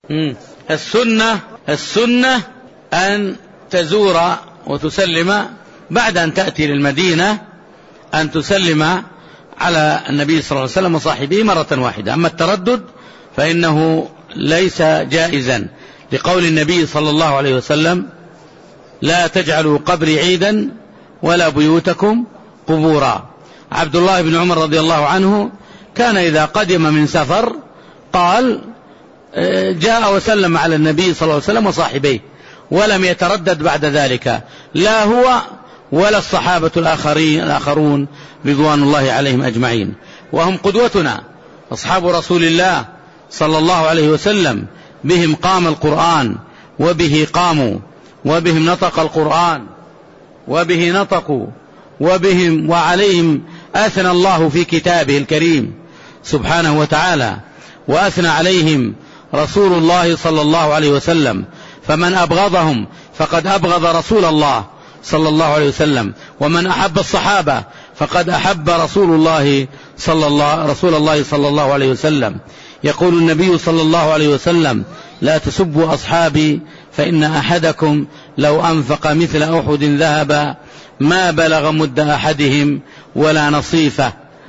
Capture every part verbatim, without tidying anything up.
السنة السنة أن تزور وتسلم بعد أن تأتي للمدينة، أن تسلم على النبي صلى الله عليه وسلم وصاحبه مرة واحدة. أما التردد فإنه ليس جائزا، لقول النبي صلى الله عليه وسلم: لا تجعلوا قبري عيدا ولا بيوتكم قبورا. عبد الله بن عمر رضي الله عنه كان إذا قدم من سفر قال جاء وسلم على النبي صلى الله عليه وسلم وصاحبيه، ولم يتردد بعد ذلك، لا هو ولا الصحابة الآخرين الآخرون رضوان الله عليهم أجمعين، وهم قدوتنا أصحاب رسول الله صلى الله عليه وسلم. بهم قام القرآن وبه قاموا، وبهم نطق القرآن وبه نطقوا، وبهم وعليهم أثنى الله في كتابه الكريم سبحانه وتعالى، وأثنى عليهم رسول الله صلى الله عليه وسلم. فمن أبغضهم فقد أبغض رسول الله صلى الله عليه وسلم، ومن أحب الصحابة فقد أحب رسول الله صلى الله رسول الله صلى الله عليه وسلم. يقول النبي صلى الله عليه وسلم: لا تسبوا أصحابي فإن أحدكم لو أنفق مثل أحد ذهبا ما بلغ مد أحدهم ولا نصيفه.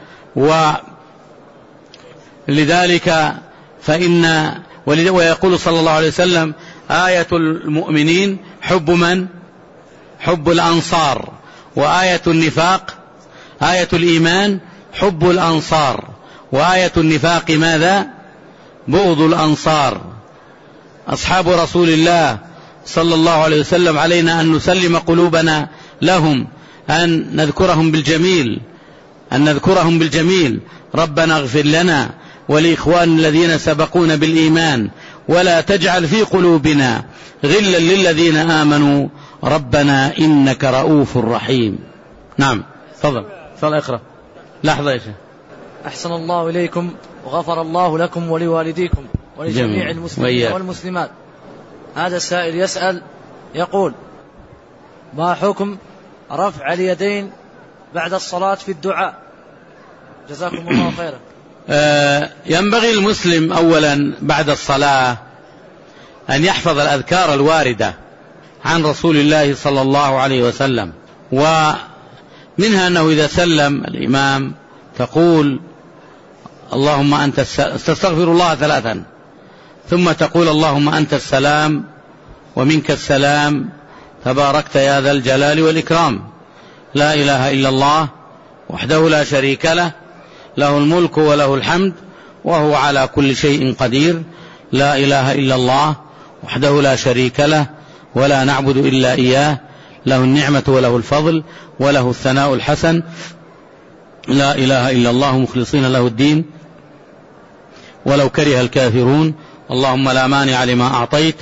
ولذلك فإن ويقول صلى الله عليه وسلم: آية المؤمنين حب من؟ حب الأنصار. وآية النفاق آية الإيمان حب الأنصار، وآية النفاق ماذا؟ بغض الأنصار. أصحاب رسول الله صلى الله عليه وسلم علينا أن نسلم قلوبنا لهم، أن نذكرهم بالجميل أن نذكرهم بالجميل ربنا اغفر لنا ولإخوان الذين سبقونا بالإيمان ولا تجعل في قلوبنا غلا للذين آمنوا ربنا إنك رؤوف رحيم. نعم، تفضل تفضل اقرأ. لحظة يا شيخ. أحسن الله إليكم وغفر الله لكم ولوالديكم ولجميع المسلمين والمسلمات. هذا السائل يسأل يقول: ما حكم رفع اليدين بعد الصلاة في الدعاء؟ جزاكم الله خيرا. آه ينبغي المسلم أولا بعد الصلاة أن يحفظ الأذكار الواردة عن رسول الله صلى الله عليه وسلم، ومنها أنه إذا سلم الإمام تقول اللهم أنت تستغفر الله ثلاثا، ثم تقول اللهم أنت السلام ومنك السلام تباركت يا ذا الجلال والإكرام، لا إله إلا الله وحده لا شريك له، له الملك وله الحمد وهو على كل شيء قدير، لا إله إلا الله وحده لا شريك له ولا نعبد إلا إياه، له النعمة وله الفضل وله الثناء الحسن، لا إله إلا الله مخلصين له الدين ولو كره الكافرون، اللهم لا مانع لما أعطيت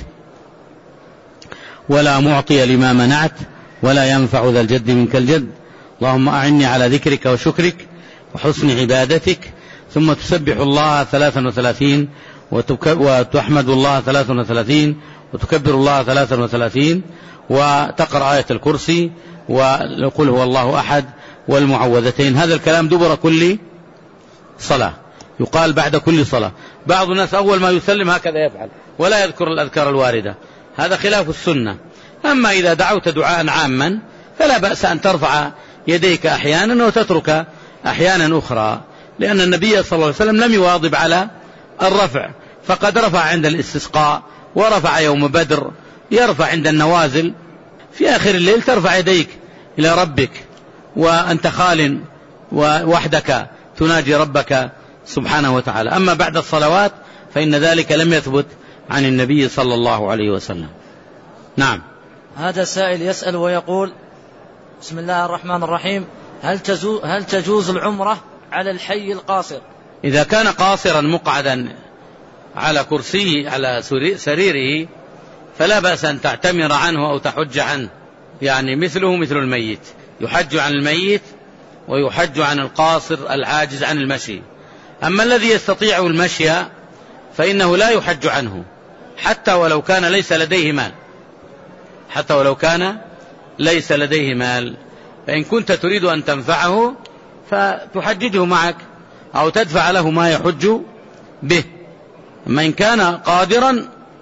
ولا معطي لما منعت ولا ينفع ذا الجد منك الجد، اللهم أعني على ذكرك وشكرك وحسن عبادتك. ثم تسبح الله ثلاثا وثلاثين وتحمد الله ثلاثا وثلاثين وتكبر الله ثلاثا وثلاثين، وتقرأ آية الكرسي وقل هو الله أحد والمعوذتين. هذا الكلام دبر كل صلاة، يقال بعد كل صلاة. بعض الناس أول ما يسلم هكذا يفعل ولا يذكر الأذكار الواردة، هذا خلاف السنة. أما إذا دعوت دعاء عاما فلا بأس أن ترفع يديك أحيانا وتترك أحيانا أخرى، لأن النبي صلى الله عليه وسلم لم يواظب على الرفع، فقد رفع عند الاستسقاء ورفع يوم بدر، يرفع عند النوازل، في آخر الليل ترفع يديك إلى ربك وأنت خال وحدك تناجي ربك سبحانه وتعالى. أما بعد الصلوات فإن ذلك لم يثبت عن النبي صلى الله عليه وسلم. نعم. هذا السائل يسأل ويقول: بسم الله الرحمن الرحيم، هل تجوز, هل تجوز العمرة على الحي القاصر؟ إذا كان قاصرا مقعدا على كرسيه على سريره فلا بأس أن تعتمر عنه أو تحج عنه، يعني مثله مثل الميت، يحج عن الميت ويحج عن القاصر العاجز عن المشي. أما الذي يستطيع المشي فإنه لا يحج عنه حتى ولو كان ليس لديه مال، حتى ولو كان ليس لديه مال، فإن كنت تريد أن تنفعه فتحججه معك أو تدفع له ما يحج به. أما إن كان قادرا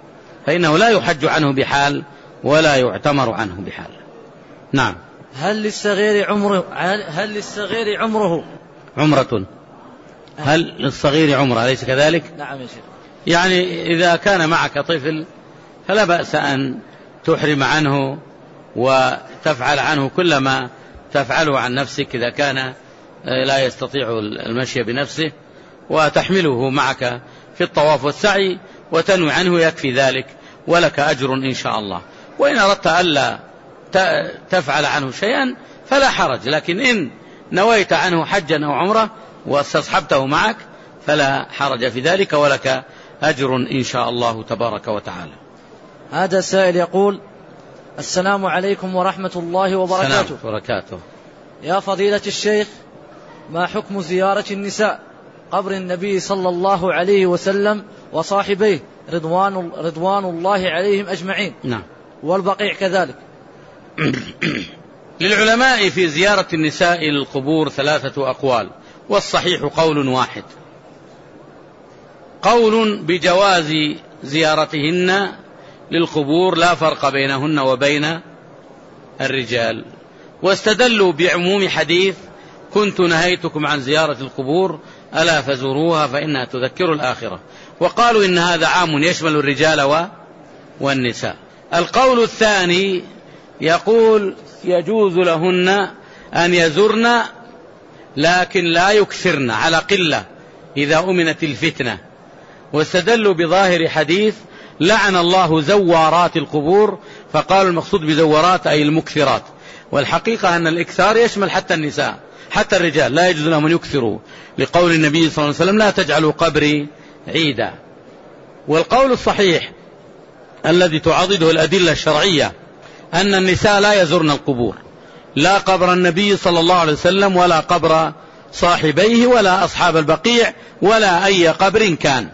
فإنه لا يحج عنه بحال ولا يعتمر عنه بحال. نعم. هل للصغير عمره هل للصغير عمره عمرة هل للصغير عمره أليس كذلك؟ نعم يا شيخ. يعني إذا كان معك طفل فلا بأس أن تحرم عنه وتفعل عنه كل ما تفعله عن نفسك إذا كان لا يستطيع المشي بنفسه، وتحمله معك في الطواف والسعي وتنوي عنه، يكفي ذلك ولك أجر إن شاء الله. وإن أردت ألا تفعل عنه شيئا فلا حرج، لكن إن نويت عنه حجا أو عمره واستصحبته معك فلا حرج في ذلك ولك أجر إن شاء الله تبارك وتعالى. هذا السائل يقول: السلام عليكم ورحمة الله وبركاته. السلام وبركاته. يا فضيلة الشيخ، ما حكم زيارة النساء قبر النبي صلى الله عليه وسلم وصاحبيه رضوان, رضوان الله عليهم أجمعين؟ نعم. والبقيع كذلك. للعلماء في زيارة النساء للقبور ثلاثة أقوال، والصحيح قول واحد. قول بجواز زيارتهن للقبور لا فرق بينهن وبين الرجال، واستدلوا بعموم حديث: كنت نهيتكم عن زيارة القبور ألا فزوروها فإنها تذكر الآخرة. وقالوا إن هذا عام يشمل الرجال والنساء. القول الثاني يقول: يجوز لهن أن يزرن لكن لا يكثرن، على قلة إذا أمنت الفتنة، واستدلوا بظاهر حديث: لعن الله زوارات القبور، فقالوا المقصود بزوارات أي المكثرات. والحقيقة أن الإكثار يشمل حتى النساء، حتى الرجال لا يجوز لهم أن يكثروا، لقول النبي صلى الله عليه وسلم: لا تجعلوا قبري عيدا. والقول الصحيح الذي تعضده الأدلة الشرعية أن النساء لا يزرن القبور، لا قبر النبي صلى الله عليه وسلم ولا قبر صاحبيه ولا أصحاب البقيع ولا أي قبر كان،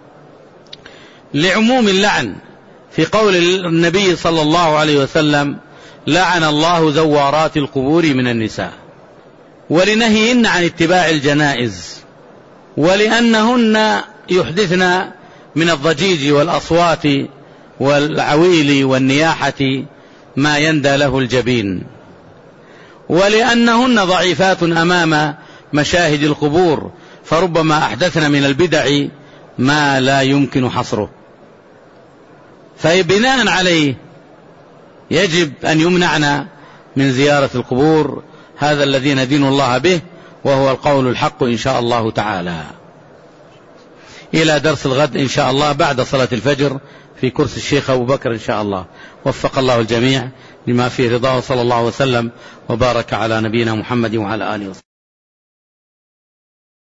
لعموم اللعن في قول النبي صلى الله عليه وسلم: لعن الله زوارات القبور من النساء، ولنهيهن عن اتباع الجنائز، ولأنهن يحدثن من الضجيج والأصوات والعويل والنياحة ما يندى له الجبين، ولأنهن ضعيفات أمام مشاهد القبور، فربما أحدثن من البدع ما لا يمكن حصره. فبناء عليه يجب أن يمنعنا من زيارة القبور، هذا الذي ندين الله به، وهو القول الحق إن شاء الله تعالى. إلى درس الغد إن شاء الله بعد صلاة الفجر في كرسي الشيخ أبو بكر إن شاء الله. وفق الله الجميع لما فيه رضاه، صلى الله وسلم وبارك على نبينا محمد وعلى آله وسلم.